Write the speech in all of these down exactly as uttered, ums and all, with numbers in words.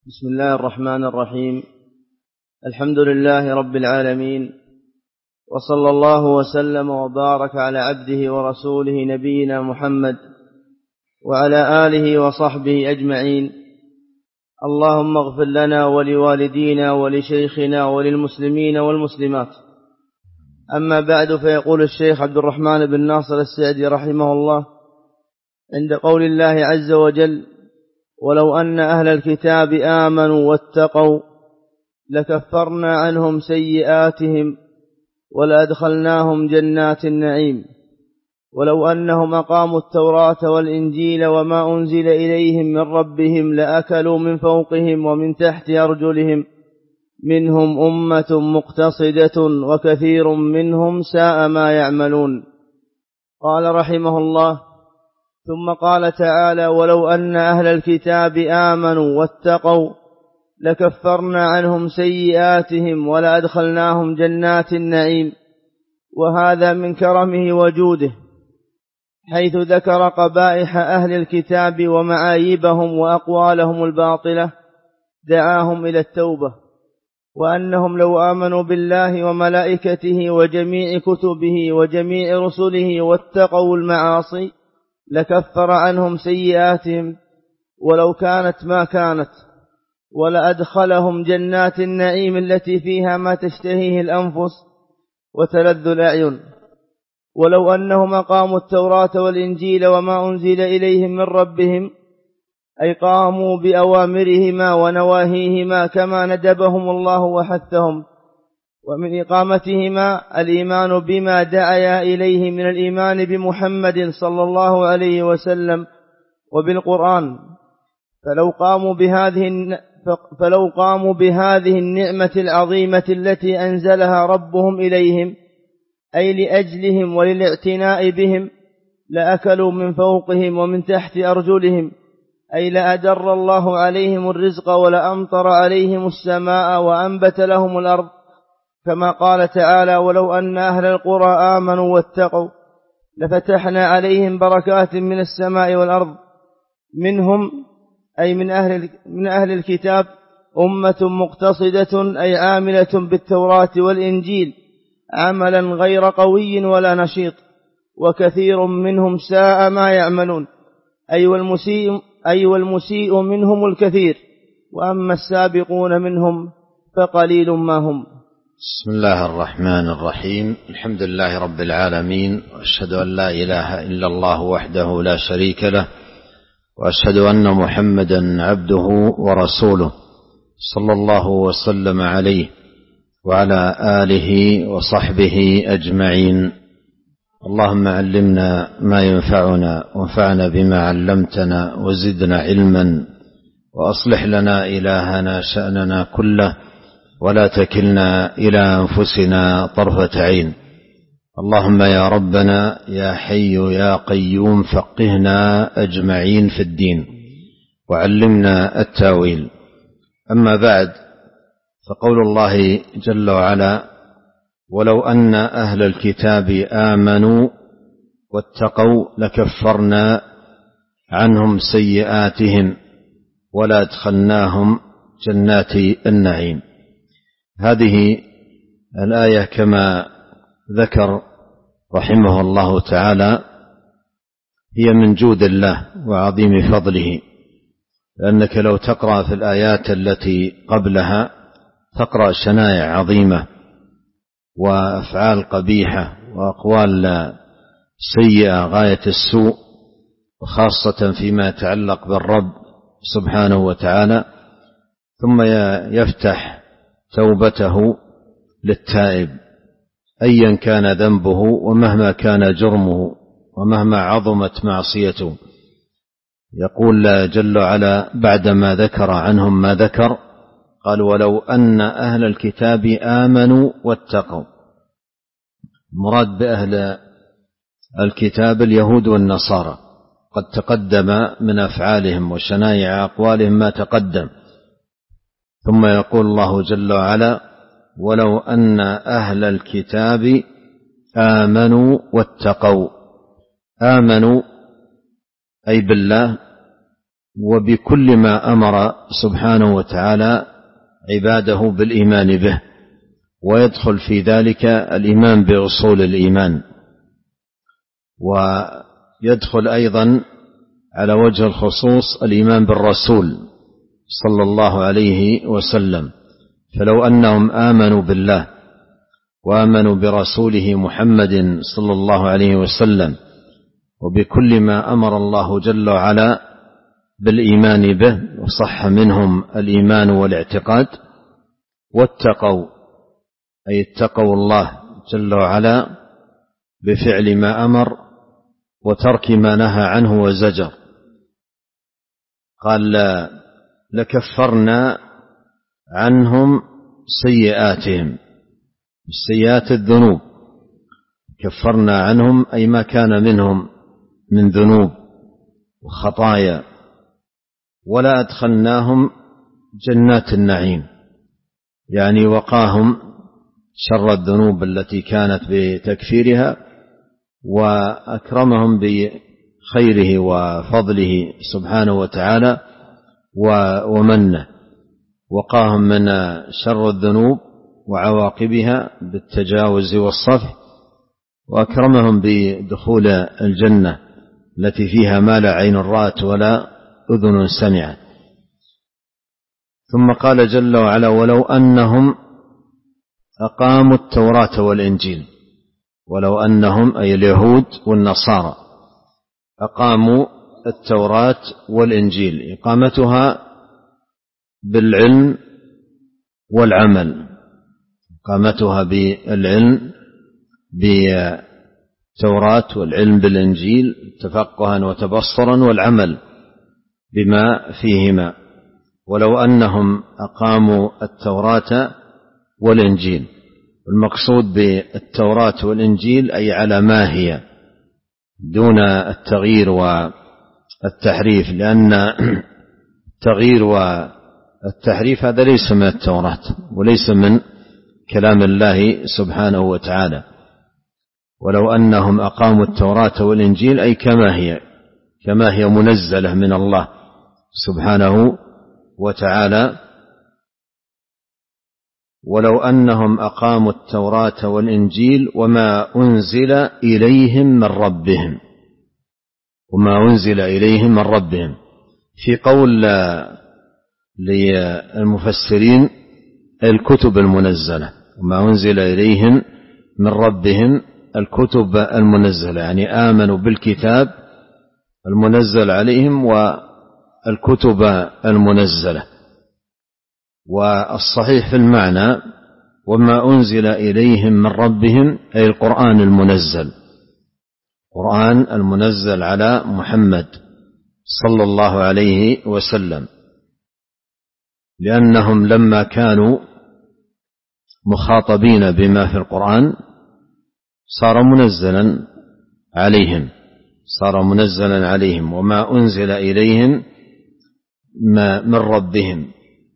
بسم الله الرحمن الرحيم. الحمد لله رب العالمين، وصلى الله وسلم وبارك على عبده ورسوله نبينا محمد وعلى آله وصحبه أجمعين. اللهم اغفر لنا ولوالدينا ولشيخنا وللمسلمين والمسلمات. أما بعد، فيقول الشيخ عبد الرحمن بن ناصر السعدي رحمه الله عند قول الله عز وجل: ولو أن أهل الكتاب آمنوا واتقوا لكفرنا عنهم سيئاتهم ولأدخلناهم جنات النعيم. ولو أنهم أقاموا التوراة والإنجيل وما أنزل إليهم من ربهم لأكلوا من فوقهم ومن تحت أرجلهم منهم أمة مقتصدة وكثير منهم ساء ما يعملون. قال رحمه الله: ثم قال تعالى: ولو أن أهل الكتاب آمنوا واتقوا لكفرنا عنهم سيئاتهم ولأدخلناهم جنات النعيم. وهذا من كرمه وجوده، حيث ذكر قبائح أهل الكتاب ومعايبهم وأقوالهم الباطلة دعاهم إلى التوبة، وأنهم لو آمنوا بالله وملائكته وجميع كتبه وجميع رسله واتقوا المعاصي لكفر عنهم سيئاتهم ولو كانت ما كانت، ولأدخلهم جنات النعيم التي فيها ما تشتهيه الأنفس وتلذ الأعين. ولو أنهم أقاموا التوراة والإنجيل وما أنزل إليهم من ربهم، أي قاموا بأوامرهما ونواهيهما كما ندبهم الله وحثهم، ومن إقامتهما الإيمان بما دعا إليه من الإيمان بمحمد صلى الله عليه وسلم وبالقرآن، فلو قاموا بهذه فلو قاموا بهذه النعمة العظيمة التي أنزلها ربهم إليهم، أي لأجلهم وللاعتناء بهم، لأكلوا من فوقهم ومن تحت أرجلهم، أي لأدر الله عليهم الرزق ولأمطر عليهم السماء وأنبت لهم الأرض، كما قال تعالى: ولو أن أهل القرى آمنوا واتقوا لفتحنا عليهم بركات من السماء والأرض. منهم أي من أهل, من أهل الكتاب أمة مقتصدة، أي عاملة بالتوراة والإنجيل عملا غير قوي ولا نشيط، وكثير منهم ساء ما يعملون، أي والمسيء, أي والمسيء منهم الكثير، وأما السابقون منهم فقليل ما هم. بسم الله الرحمن الرحيم. الحمد لله رب العالمين، وأشهد أن لا إله إلا الله وحده لا شريك له، وأشهد أن محمدا عبده ورسوله صلى الله وسلم عليه وعلى آله وصحبه أجمعين. اللهم علمنا ما ينفعنا وانفعنا بما علمتنا وزدنا علما، وأصلح لنا إلهنا شأننا كله، ولا تكلنا إلى أنفسنا طرفة عين. اللهم يا ربنا يا حي يا قيوم فقهنا أجمعين في الدين، وعلمنا التاويل. أما بعد، فقول الله جل وعلا: ولو أن أهل الكتاب آمنوا واتقوا لكفرنا عنهم سيئاتهم ولأدخلناهم جنات النعيم. هذه الآية كما ذكر رحمه الله تعالى هي من جود الله وعظيم فضله، لأنك لو تقرأ في الآيات التي قبلها تقرأ شنائع عظيمة وأفعال قبيحة وأقوال سيئة غاية السوء، وخاصة فيما يتعلق بالرب سبحانه وتعالى، ثم يفتح توبته للتائب أيا كان ذنبه ومهما كان جرمه ومهما عظمت معصيته. يقول جل وعلا بعدما ذكر عنهم ما ذكر، قال: ولو أن أهل الكتاب آمنوا واتقوا. مراد بأهل الكتاب اليهود والنصارى، قد تقدم من أفعالهم وشنائع أقوالهم ما تقدم. ثم يقول الله جل وعلا: ولو أن أهل الكتاب آمنوا واتقوا. آمنوا أي بالله وبكل ما أمر سبحانه وتعالى عباده بالإيمان به، ويدخل في ذلك الإيمان بأصول الإيمان، ويدخل أيضا على وجه الخصوص الإيمان بالرسول صلى الله عليه وسلم. فلو أنهم آمنوا بالله وآمنوا برسوله محمد صلى الله عليه وسلم وبكل ما أمر الله جل وعلا بالإيمان به، وصح منهم الإيمان والاعتقاد، واتقوا أي اتقوا الله جل وعلا بفعل ما أمر وترك ما نهى عنه وزجر، قال لكفرنا عنهم سيئاتهم، السيئات الذنوب، كفرنا عنهم أي ما كان منهم من ذنوب وخطايا، ولا أدخلناهم جنات النعيم، يعني وقاهم شر الذنوب التي كانت بتكفيرها، وأكرمهم بخيره وفضله سبحانه وتعالى ومنه، وقاهم من شر الذنوب وعواقبها بالتجاوز والصفح، وأكرمهم بدخول الجنة التي فيها ما لا عين رأت ولا أذن سمعت. ثم قال جل وعلا ولو أنهم أقاموا التوراة والإنجيل، ولو أنهم أي اليهود والنصارى أقاموا التوراة والإنجيل، إقامتها بالعلم والعمل، إقامتها بالعلم بالتوراة والعلم بالإنجيل تفقها وتبصرا، والعمل بما فيهما. ولو أنهم أقاموا التوراة والإنجيل، المقصود بالتوراة والإنجيل أي على ما هي دون التغيير والتحريف، لأن التغيير والتحريف هذا ليس من التوراة وليس من كلام الله سبحانه وتعالى. ولو أنهم أقاموا التوراة والإنجيل أي كما هي كما هي منزلة من الله سبحانه وتعالى. ولو أنهم أقاموا التوراة والإنجيل وما أنزل إليهم من ربهم، وما أنزل إليهم من ربهم. في قول للمفسرين الكتب المنزلة، وما أنزل إليهم من ربهم الكتب المنزلة، يعني آمنوا بالكتاب المنزل عليهم والكتب المنزلة. والصحيح في المعنى وما أنزل إليهم من ربهم أي القرآن المنزل، القرآن المنزل على محمد صلى الله عليه وسلم، لأنهم لما كانوا مخاطبين بما في القرآن صار منزلا عليهم صار منزلا عليهم وما أنزل إليهم من ربهم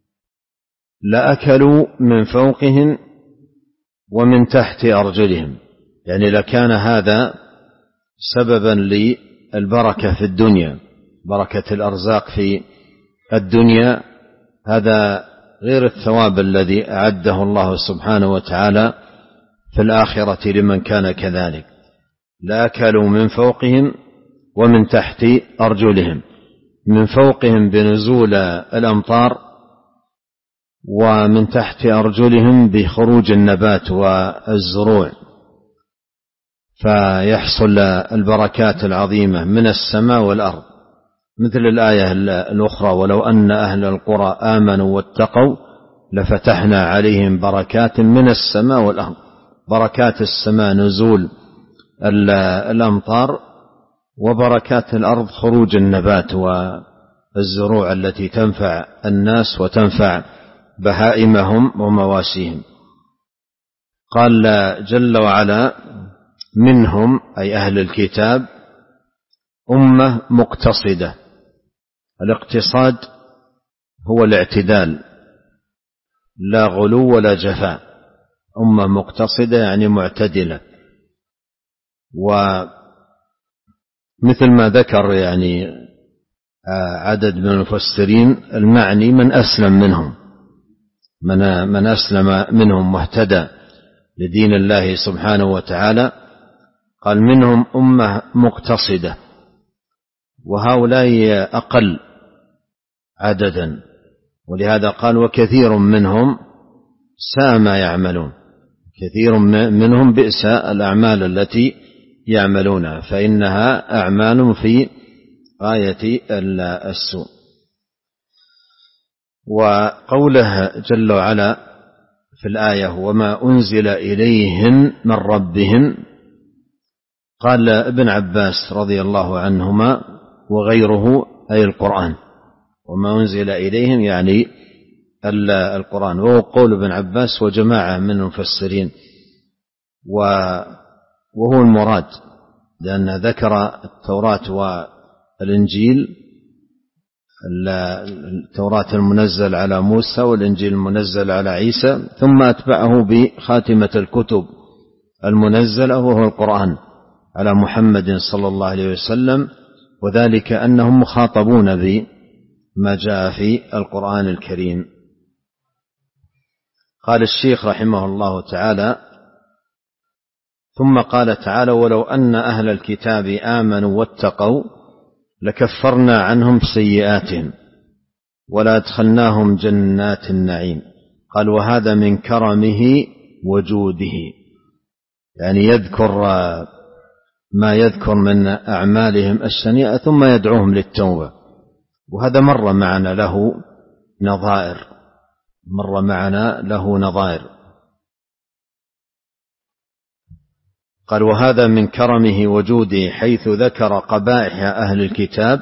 لأكلوا من فوقهم ومن تحت أرجلهم، يعني لكان هذا سببا للبركة في الدنيا، بركة الأرزاق في الدنيا، هذا غير الثواب الذي أعده الله سبحانه وتعالى في الآخرة لمن كان كذلك. لأكلوا من فوقهم ومن تحت أرجلهم، من فوقهم بنزول الأمطار، ومن تحت أرجلهم بخروج النبات والزروع، فيحصل البركات العظيمة من السماء والأرض، مثل الآية الأخرى ولو أن أهل القرى آمنوا واتقوا لفتحنا عليهم بركات من السماء والأرض. بركات السماء نزول الأمطار، وبركات الأرض خروج النبات والزروع التي تنفع الناس وتنفع بهائمهم ومواشيهم. قال جل وعلا منهم أي أهل الكتاب أمة مقتصدة. الاقتصاد هو الاعتدال، لا غلو ولا جفاء، أمة مقتصدة يعني معتدلة. ومثل ما ذكر يعني عدد من المفسرين المعني من أسلم منهم، من, من أسلم منهم واهتدى لدين الله سبحانه وتعالى. قال منهم أمة مقتصدة، وهؤلاء أقل عددا، ولهذا قال وكثير منهم ساء ما يعملون، كثير منهم بئس الأعمال التي يعملونها، فإنها أعمال في غاية السوء. وقوله جل وعلا في الآية وما أنزل إليهم من ربهم، قال ابن عباس رضي الله عنهما وغيره أي القرآن، وما أنزل إليهم يعني القرآن، وهو قول ابن عباس وجماعة من المفسرين، وهو المراد، لأن ذكر التوراة والإنجيل، التوراة المنزل على موسى والإنجيل المنزل على عيسى، ثم أتبعه بخاتمة الكتب المنزلة وهو القرآن على محمد صلى الله عليه وسلم، وذلك أنهم مخاطبون بما جاء في القرآن الكريم. قال الشيخ رحمه الله تعالى ثم قال تعالى ولو أن أهل الكتاب آمنوا واتقوا لكفرنا عنهم سيئاتهم ولا أدخلناهم جنات النعيم. قال وهذا من كرمه وجوده، يعني يذكر ما يذكر من أعمالهم السيئة ثم يدعوهم للتوبة، وهذا مر معنا له نظائر مر معنا له نظائر قال وهذا من كرمه وجوده حيث ذكر قبائح أهل الكتاب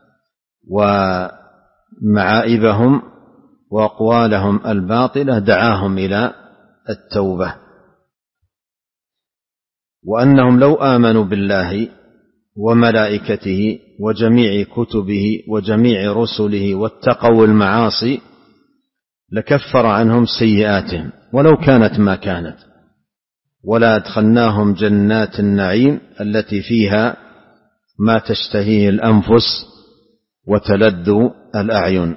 ومعائبهم وأقوالهم الباطلة، دعاهم إلى التوبة، وأنهم لو آمنوا بالله وملائكته وجميع كتبه وجميع رسله واتقوا المعاصي لكفر عنهم سيئاتهم ولو كانت ما كانت، ولا أدخلناهم جنات النعيم التي فيها ما تشتهيه الأنفس وتلذ الأعين.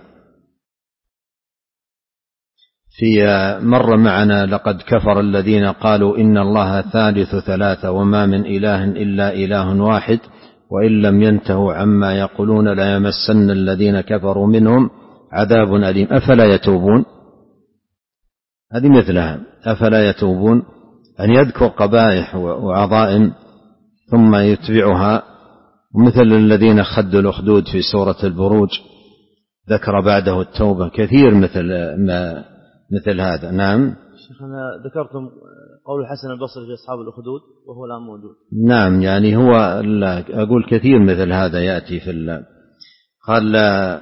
في مر معنا لقد كفر الذين قالوا إن الله ثالث ثلاثة وما من إله إلا إله واحد وإن لم ينتهوا عما يقولون لا يمسن الذين كفروا منهم عذاب أليم أفلا يتوبون. هذه مثلها، أفلا يتوبون، أن يذكر قبائح وعظائم ثم يتبعها، مثل الذين خدوا الأخدود في سورة البروج ذكر بعده التوبة، كثير مثل ما مثل هذا. نعم شيخنا ذكرتم قول الحسن البصري في أصحاب الأخدود وهو الآن موجود. نعم يعني هو أقول كثير مثل هذا يأتي في الله. قال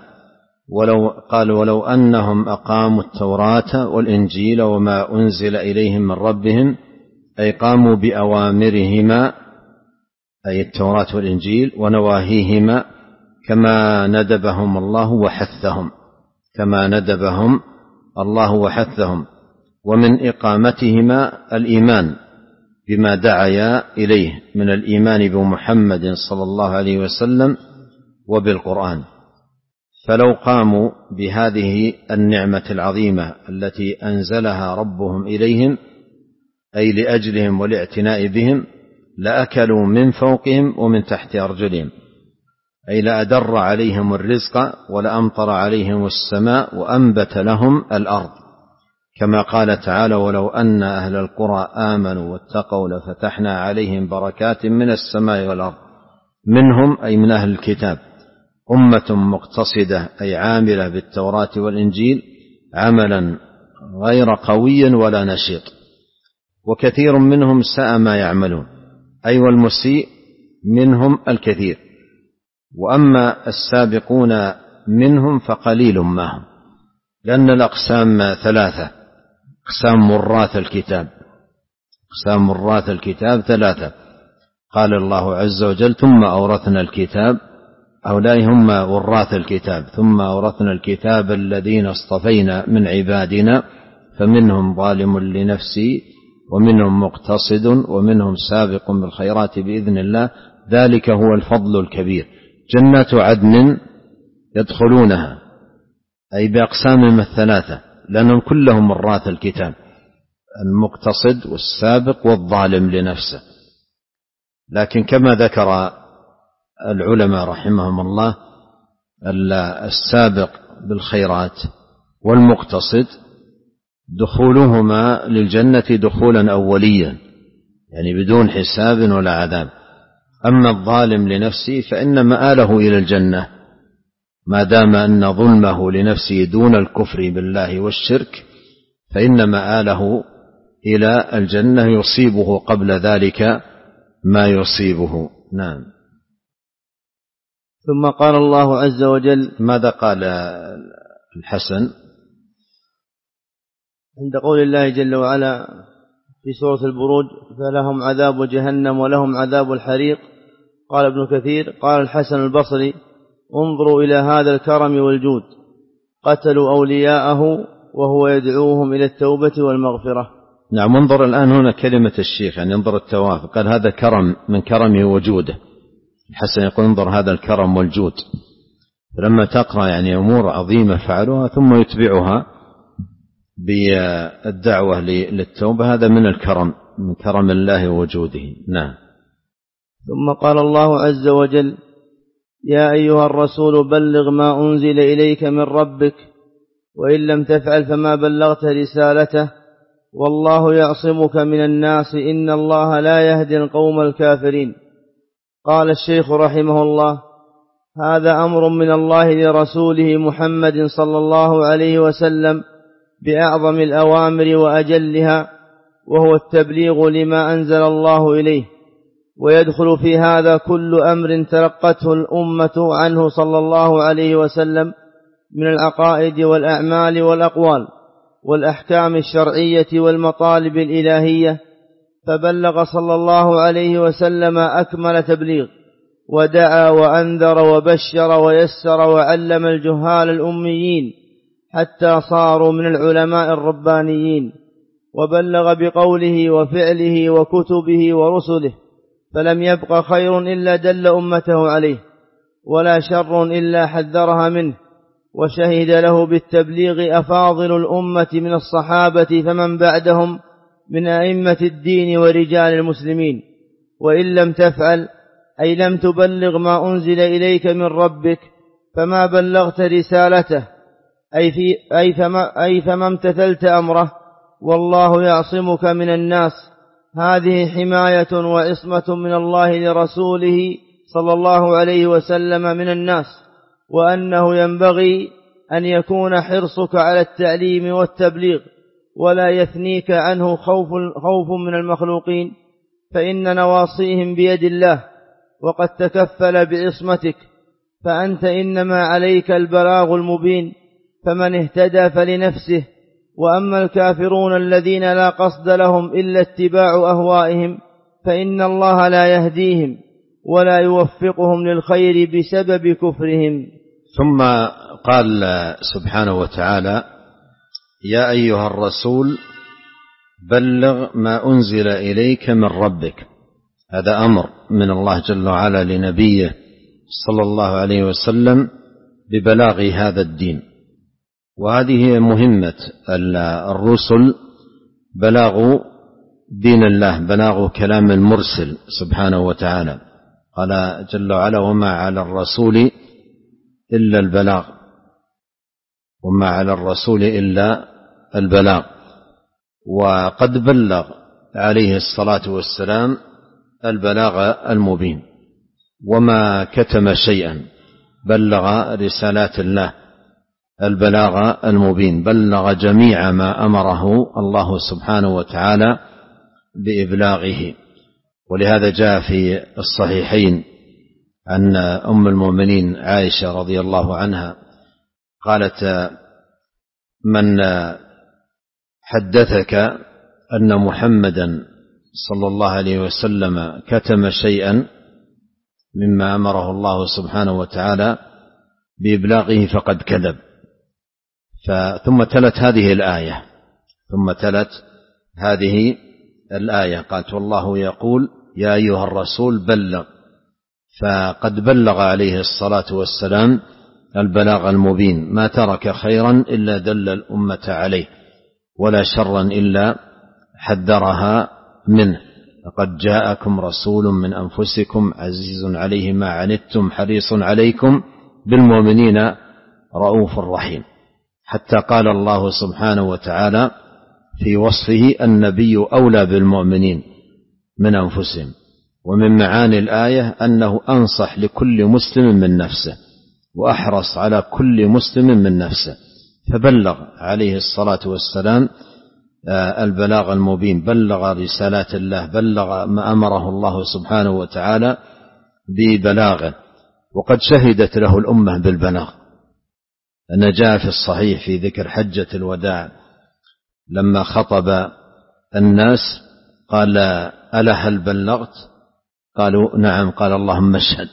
ولو قال ولو أنهم أقاموا التوراة والإنجيل وما أنزل إليهم من ربهم، أي قاموا بأوامرهما أي التوراة والإنجيل ونواهيهما كما ندبهم الله وحثهم كما ندبهم الله وحثهم ومن إقامتهما الإيمان بما دعيا إليه من الإيمان بمحمد صلى الله عليه وسلم وبالقرآن. فلو قاموا بهذه النعمة العظيمة التي أنزلها ربهم إليهم أي لأجلهم والاعتناء بهم لأكلوا من فوقهم ومن تحت أرجلهم، أي لأدر عليهم الرزق ولأمطر عليهم السماء وأنبت لهم الأرض، كما قال تعالى ولو أن أهل القرى آمنوا واتقوا لفتحنا عليهم بركات من السماء والأرض. منهم أي من أهل الكتاب أمة مقتصدة أي عاملة بالتوراة والإنجيل عملا غير قوي ولا نشيط، وكثير منهم ساء ما يعملون، أي والمسيء منهم الكثير. وأما السابقون منهم فقليل ما هم، لأن الأقسام ثلاثة، أقسام مراث الكتاب أقسام مراث الكتاب ثلاثة. قال الله عز وجل ثم أورثنا الكتاب، هؤلاء هم وراث الكتاب، ثم أورثنا الكتاب الذين اصطفينا من عبادنا فمنهم ظالم لنفسه ومنهم مقتصد ومنهم سابق بالخيرات بإذن الله ذلك هو الفضل الكبير. جنات عدن يدخلونها، أي بأقسامهم الثلاثة، لأنهم كلهم مرات الكتاب: المقتصد والسابق والظالم لنفسه. لكن كما ذكر العلماء رحمهم الله، السابق بالخيرات والمقتصد دخولهما للجنة دخولا أوليا، يعني بدون حساب ولا عذاب. أما الظالم لنفسه فإن مآله إلى الجنة، ما دام أن ظلمه لنفسه دون الكفر بالله والشرك، فإن مآله إلى الجنة، يصيبه قبل ذلك ما يصيبه. نعم. ثم قال الله عز وجل: ماذا قال الحسن عند قول الله جل وعلا في سورة البروج: فلهم عذاب جهنم ولهم عذاب الحريق؟ قال ابن كثير: قال الحسن البصري: انظروا إلى هذا الكرم والجود، قتلوا أولياءه وهو يدعوهم إلى التوبة والمغفرة. نعم. انظر الآن هنا كلمة الشيخ، يعني انظر التوافق، قال هذا كرم من كرمه وجوده. الحسن يقول انظر هذا الكرم والجود. فلما تقرأ يعني أمور عظيمة فعلوها ثم يتبعها بالدعوة للتوبة، هذا من الكرم، من كرم الله وجوده. نعم. ثم قال الله عز وجل: يا أيها الرسول بلغ ما أنزل إليك من ربك وإن لم تفعل فما بلغت رسالته والله يعصمك من الناس إن الله لا يهدي القوم الكافرين. قال الشيخ رحمه الله: هذا أمر من الله لرسوله محمد صلى الله عليه وسلم بأعظم الأوامر وأجلها، وهو التبليغ لما أنزل الله إليه، ويدخل في هذا كل أمر تلقته الأمة عنه صلى الله عليه وسلم من العقائد والأعمال والأقوال والأحكام الشرعية والمطالب الإلهية، فبلغ صلى الله عليه وسلم أكمل تبليغ، ودعا وأنذر وبشر ويسر وعلم الجهال الأميين حتى صاروا من العلماء الربانيين، وبلغ بقوله وفعله وكتبه ورسله، فلم يبق خير إلا دل أمته عليه، ولا شر إلا حذرها منه، وشهد له بالتبليغ أفاضل الأمة من الصحابة فمن بعدهم من أئمة الدين ورجال المسلمين. وإن لم تفعل أي لم تبلغ ما أنزل إليك من ربك فما بلغت رسالته، أي, في أي, فما, أي فما امتثلت أمره، والله يعصمك من الناس. هذه حماية وعصمة من الله لرسوله صلى الله عليه وسلم من الناس، وأنه ينبغي أن يكون حرصك على التعليم والتبليغ ولا يثنيك عنه خوف, خوف من المخلوقين، فإن نواصيهم بيد الله وقد تكفل بعصمتك، فأنت إنما عليك البلاغ المبين، فمن اهتدى فلنفسه. وأما الكافرون الذين لا قصد لهم إلا اتباع أهوائهم فإن الله لا يهديهم ولا يوفقهم للخير بسبب كفرهم. ثم قال سبحانه وتعالى: يا أيها الرسول بلغ ما أنزل إليك من ربك. هذا أمر من الله جل وعلا لنبيه صلى الله عليه وسلم ببلاغ هذا الدين، وهذه مهمة الرسل، بلاغ دين الله، بلاغ كلام المرسل سبحانه وتعالى. قال جل وعلا: وما على الرسول إلا البلاغ، وما على الرسول إلا البلاغ. وقد بلغ عليه الصلاة والسلام البلاغ المبين، وما كتم شيئا، بلغ رسالات الله البلاغ المبين، بلغ جميع ما أمره الله سبحانه وتعالى بإبلاغه. ولهذا جاء في الصحيحين أن أم المؤمنين عائشة رضي الله عنها قالت: من حدثك أن محمدا صلى الله عليه وسلم كتم شيئا مما أمره الله سبحانه وتعالى بإبلاغه فقد كذب. ثم تلت هذه الآية ثم تلت هذه الآية قالت: والله يقول يا أيها الرسول بلغ. فقد بلغ عليه الصلاة والسلام البلاغ المبين، ما ترك خيرا إلا دل الأمة عليه، ولا شرا إلا حذرها منه. لقد جاءكم رسول من أنفسكم عزيز عليه ما عنتم حريص عليكم بالمؤمنين رؤوف رحيم. حتى قال الله سبحانه وتعالى في وصفه: النبي أولى بالمؤمنين من أنفسهم. ومن معاني الآية أنه أنصح لكل مسلم من نفسه، وأحرص على كل مسلم من نفسه، فبلغ عليه الصلاة والسلام البلاغ المبين، بلغ رسالات الله، بلغ ما أمره الله سبحانه وتعالى ببلاغه، وقد شهدت له الأمة بالبلاغ. أن جاء في الصحيح في ذكر حجة الوداع لما خطب الناس قال: ألا هل بلغت؟ قالوا: نعم. قال: اللهم اشهد.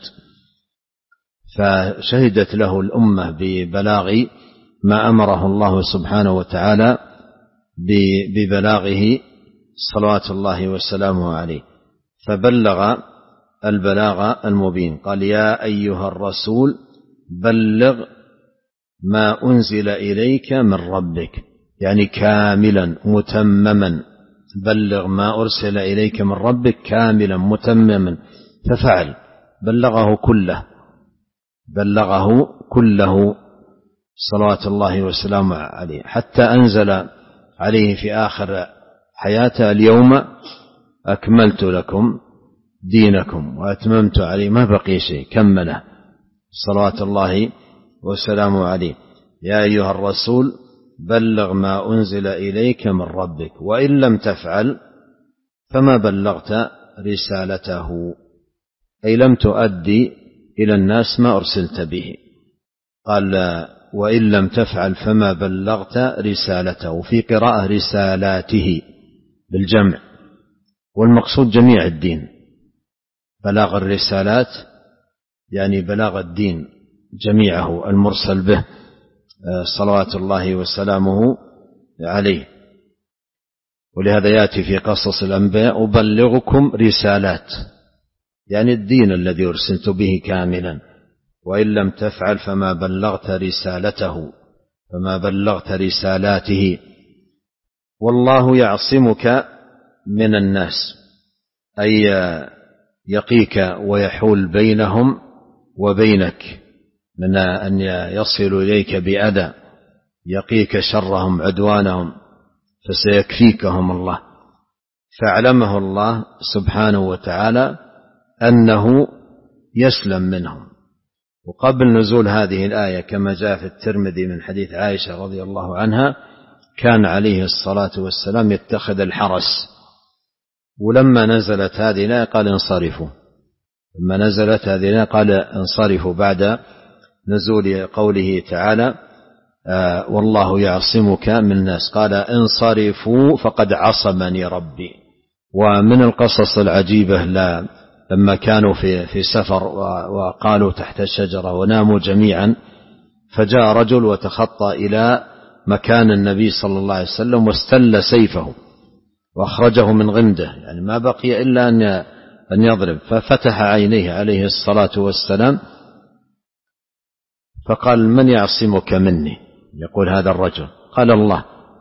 فشهدت له الأمة ببلاغ ما أمره الله سبحانه وتعالى ببلاغه صلوات الله وسلامه عليه، فبلغ البلاغ المبين. قال: يا أيها الرسول بلغ ما أنزل إليك من ربك، يعني كاملا متمما، بلغ ما أرسل إليك من ربك كاملا متمما. ففعل، بلغه كله، بلغه كله صلوات الله وسلامه عليه، حتى أنزل عليه في آخر حياته: اليوم أكملت لكم دينكم وأتممت عليه، ما بقي شيء، كمله صلوات الله وسلامه عليه. يا أيها الرسول بلغ ما أنزل إليك من ربك وإن لم تفعل فما بلغت رسالته، أي لم تؤدي إلى الناس ما أرسلت به. قال: وإن لم تفعل فما بلغت رسالته، في قراءة رسالاته بالجمع، والمقصود جميع الدين. بلاغ الرسالات يعني بلاغ الدين جميعه المرسل به صلوات الله وسلامه عليه. ولهذا يأتي في قصص الأنبياء: أبلغكم رسالات، يعني الدين الذي أرسلت به كاملا. وإن لم تفعل فما بلغت رسالته، فما بلغت رسالاته. والله يعصمك من الناس، أي يقيك ويحول بينهم وبينك من أن يصلوا إليك بأذى، يقيك شرهم عدوانهم، فسيكفيكهم الله. فاعلمه الله سبحانه وتعالى أنه يسلم منهم. وقبل نزول هذه الآية كما جاء في الترمذي من حديث عائشة رضي الله عنها كان عليه الصلاة والسلام يتخذ الحرس، ولما نزلت هذه الآية قال: انصرفوا. لما نزلت هذه الآية قال: انصرفوا، بعد نزول قوله تعالى: آه والله يعصمك من الناس، قال: انصرفوا فقد عصمني ربي. ومن القصص العجيبة لا لما كانوا في في سفر وقالوا تحت الشجرة وناموا جميعا، فجاء رجل وتخطى إلى مكان النبي صلى الله عليه وسلم واستل سيفه وأخرجه من غمده، يعني ما بقي إلا أن أن يضرب، ففتح عينيه عليه الصلاة والسلام فقال: من يعصمك مني؟ يقول هذا الرجل. قال: الله.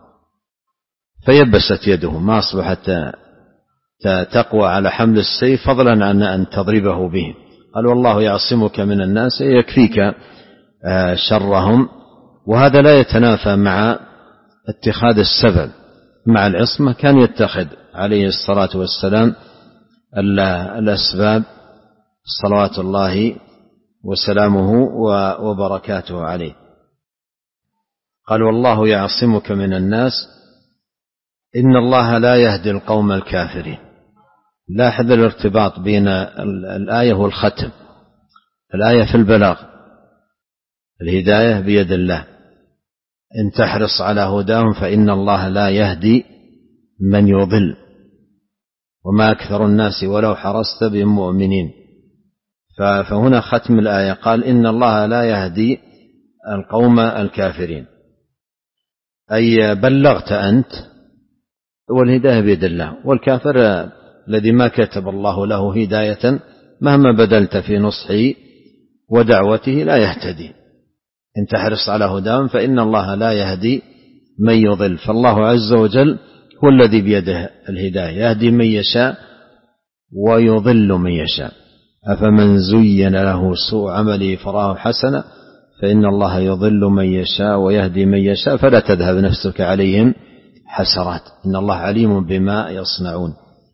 فيبست يده، ما أصبحت تقوى على حمل السيف فضلا عن أن تضربه به. قال: والله يعصمك من الناس، يكفيك شرهم. وهذا لا يتنافى مع اتخاذ السبب، مع العصمة كان يتخذ عليه الصلاة والسلام الأسباب صلوات الله وسلامه وبركاته عليه. قال: والله يعصمك من الناس إن الله لا يهدي القوم الكافرين. لاحظ الارتباط بين الآية والختم. الآية في البلاغ، الهداية بيد الله، إن تحرص على هداهم فإن الله لا يهدي من يضل وما أكثر الناس ولو حرصت بهم مؤمنين. فهنا ختم الآية قال: إن الله لا يهدي القوم الكافرين، أي بلغت أنت، والهداية بيد الله. والكافر الذي ما كتب الله له هداية مهما بدلت في نصحه ودعوته لا يهتدي. إن تحرص على هداهم فإن الله لا يهدي من يضل. فالله عز وجل هو الذي بيده الهداية، يهدي من يشاء ويضل من يشاء. أفمن زين له سوء عمله فراه حسنا فإن الله يضل من يشاء ويهدي من يشاء فلا تذهب نفسك عليهم حسرات إن الله عليم بما يصنعون.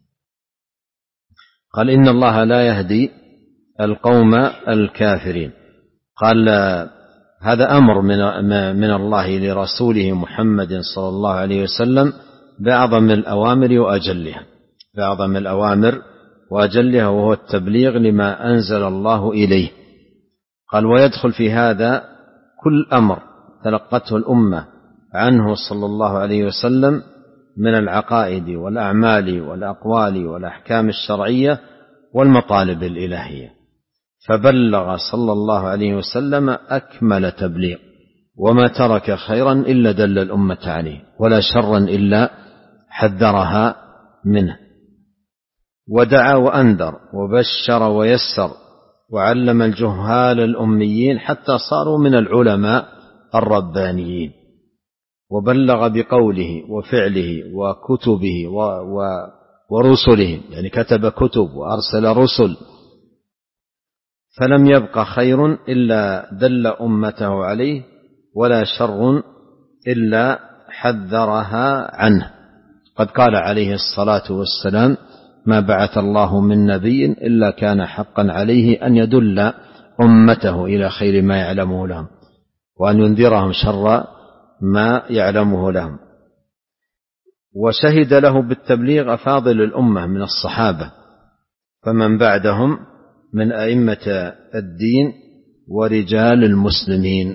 قال إن الله لا يهدي القوم الكافرين. قال هذا أمر من الله لرسوله محمد صلى الله عليه وسلم بأعظم الأوامر وأجلها بأعظم الأوامر وأجلها وهو التبليغ لما أنزل الله إليه. قال ويدخل في هذا كل أمر تلقته الأمة عنه صلى الله عليه وسلم من العقائد والأعمال والأقوال والأحكام الشرعية والمطالب الإلهية، فبلغ صلى الله عليه وسلم أكمل تبليغ، وما ترك خيرا إلا دل الأمة عليه، ولا شرا إلا حذرها منه، ودعا وأنذر وبشر ويسر، وعلم الجهال الأميين حتى صاروا من العلماء الربانيين، وبلغ بقوله وفعله وكتبه و و ورسله، يعني كتب كتب وأرسل رسل، فلم يبق خير إلا دل أمته عليه، ولا شر إلا حذرها عنه. قد قال عليه الصلاة والسلام ما بعث الله من نبي إلا كان حقا عليه أن يدل أمته إلى خير ما يعلمه لهم، وأن ينذرهم شر ما يعلمه لهم. وشهد له بالتبليغ أفاضل الأمة من الصحابة فمن بعدهم من أئمة الدين ورجال المسلمين.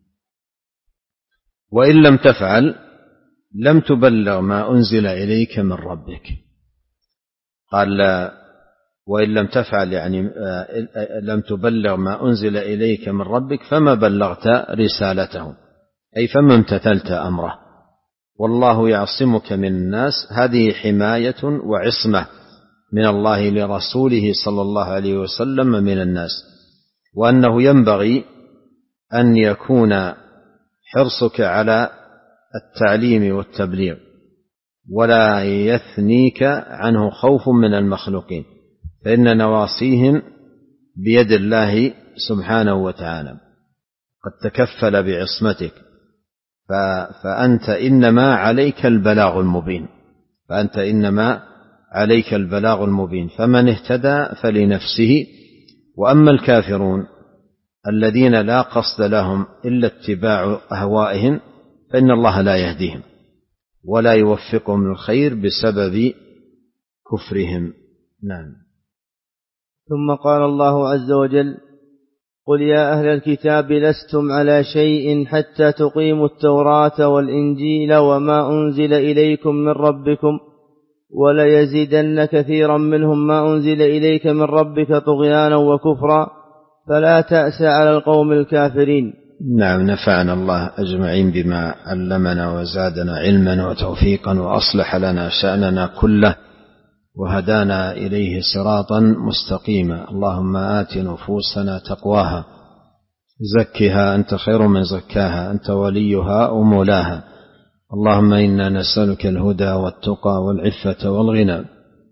وإن لم تفعل لم تبلغ ما أنزل إليك من ربك. قال وإن لم تفعل يعني لم تبلغ ما أنزل إليك من ربك فما بلغت رسالته، أي فما امتثلت أمره. والله يعصمك من الناس، هذه حماية وعصمة من الله لرسوله صلى الله عليه وسلم من الناس، وأنه ينبغي أن يكون حرصك على التعليم والتبليغ ولا يثنيك عنه خوف من المخلوقين، فإن نواصيهم بيد الله سبحانه وتعالى، قد تكفل بعصمتك، فأنت إنما عليك البلاغ المبين فأنت إنما عليك البلاغ المبين فمن اهتدى فلنفسه. وأما الكافرون الذين لا قصد لهم إلا اتباع أهوائهم فإن الله لا يهديهم ولا يوفقهم للخير بسبب كفرهم. نعم. ثم قال الله عز وجل قل يا أهل الكتاب لستم على شيء حتى تقيموا التوراة والإنجيل وما أنزل إليكم من ربكم وليزيدن كثيرا منهم ما أنزل إليك من ربك طغيانا وكفرا فلا تأس على القوم الكافرين. نعم. نفعنا الله أجمعين بما علمنا وزادنا علما وتوفيقا وأصلح لنا شأننا كله وهدانا إليه صراطا مستقيما. اللهم آت نفوسنا تقواها زكها أنت خير من زكاها أنت وليها ومولاها. اللهم إنا نسألك الهدى والتقى والعفة والغنى.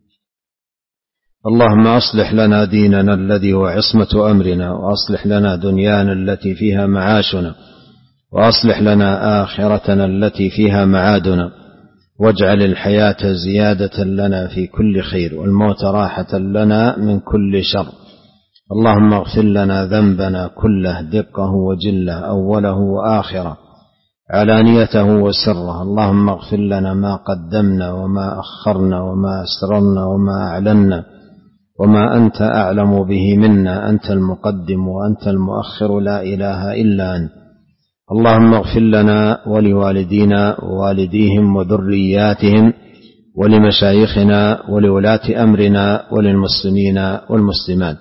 اللهم أصلح لنا ديننا الذي هو عصمة أمرنا، وأصلح لنا دنيانا التي فيها معاشنا، وأصلح لنا آخرتنا التي فيها معادنا، واجعل الحياة زيادة لنا في كل خير والموت راحة لنا من كل شر. اللهم اغفر لنا ذنبنا كله دقه وجله أوله وآخره علانيته وسره. اللهم اغفر لنا ما قدمنا وما أخرنا وما أسررنا وما أعلنا وما أنت أعلم به منا، أنت المقدم وأنت المؤخر لا إله إلا أنت. اللهم اغفر لنا ولوالدينا ووالديهم وذرياتهم ولمشايخنا ولولاة أمرنا وللمسلمين والمسلمات.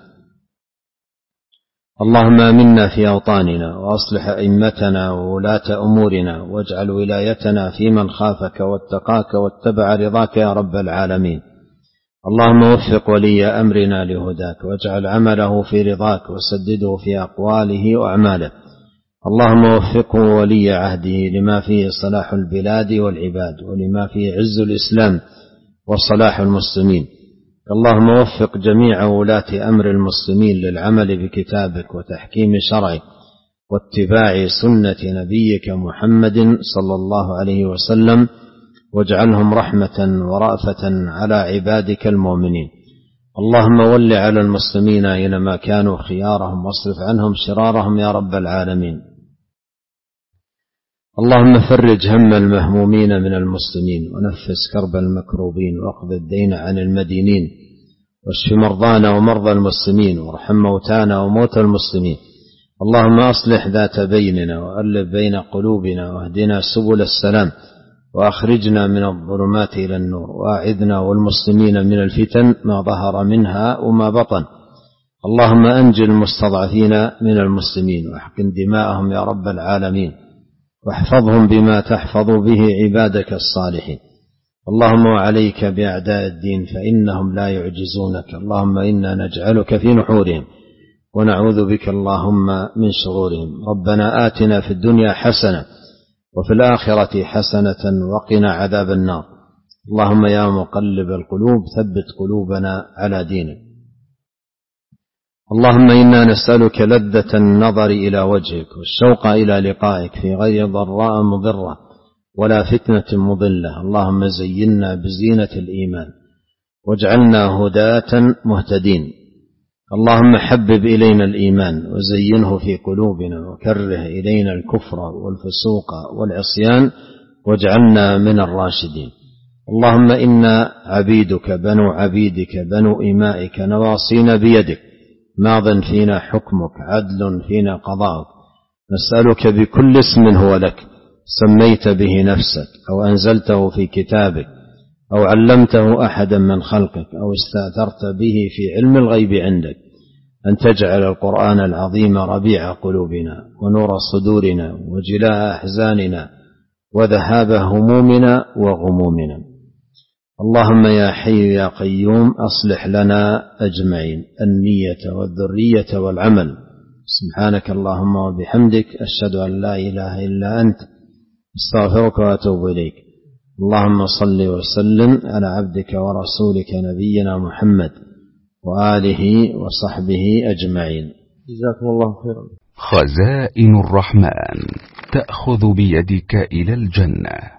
اللهم آمنا في أوطاننا وأصلح أئمتنا وولاة أمورنا، واجعل ولايتنا في من خافك واتقاك واتبع رضاك يا رب العالمين. اللهم وفق ولي أمرنا لهداك، واجعل عمله في رضاك، وسدده في أقواله وأعماله، اللهم وفقه ولي عهده لما فيه صلاح البلاد والعباد ولما فيه عز الإسلام وصلاح المسلمين. اللهم وفق جميع ولاة أمر المسلمين للعمل بكتابك وتحكيم شرعك واتباع سنة نبيك محمد صلى الله عليه وسلم، واجعلهم رحمة ورأفة على عبادك المؤمنين. اللهم ول على المسلمين أينما كانوا خيارهم واصرف عنهم شرارهم يا رب العالمين. اللهم فرج هم المهمومين من المسلمين ونفس كرب المكروبين واقض الدين عن المدينين واشف مرضانا ومرضى المسلمين وارحم موتانا وموتى المسلمين. اللهم أصلح ذات بيننا وألف بين قلوبنا واهدنا سبل السلام وأخرجنا من الظلمات إلى النور وأعذنا والمسلمين من الفتن ما ظهر منها وما بطن. اللهم أنجِ المستضعفين من المسلمين واحقن دماءهم يا رب العالمين واحفظهم بما تحفظ به عبادك الصالحين. اللهم وعليك بأعداء الدين فإنهم لا يعجزونك. اللهم إنا نجعلك في نحورهم ونعوذ بك اللهم من شرورهم. ربنا آتنا في الدنيا حسنة وفي الآخرة حسنة وقنا عذاب النار. اللهم يا مقلب القلوب ثبت قلوبنا على دينك. اللهم إنا نسألك لذة النظر إلى وجهك والشوق إلى لقائك في غير ضراء مضرة ولا فتنة مضلة. اللهم زينا بزينة الإيمان واجعلنا هداة مهتدين. اللهم حبب إلينا الإيمان وزينه في قلوبنا وكره إلينا الكفر والفسوق والعصيان واجعلنا من الراشدين. اللهم إنا عبيدك بنو عبيدك بنو إمائك نواصينا بيدك ماض فينا حكمك عدل فينا قضاؤك. نسألك بكل اسم هو لك سميت به نفسك أو أنزلته في كتابك أو علمته أحدا من خلقك أو استأثرت به في علم الغيب عندك أن تجعل القرآن العظيم ربيع قلوبنا ونور صدورنا وجلاء أحزاننا وذهاب همومنا وغمومنا. اللهم يا حي يا قيوم أصلح لنا أجمعين النية والذرية والعمل. سبحانك اللهم وبحمدك أشهد أن لا إله إلا أنت استغفرك وأتوب إليك. اللهم صل وسلم على عبدك ورسولك نبينا محمد وآله وصحبه أجمعين. جزاكم الله خيرا. خزائن الرحمن تأخذ بيدك إلى الجنة.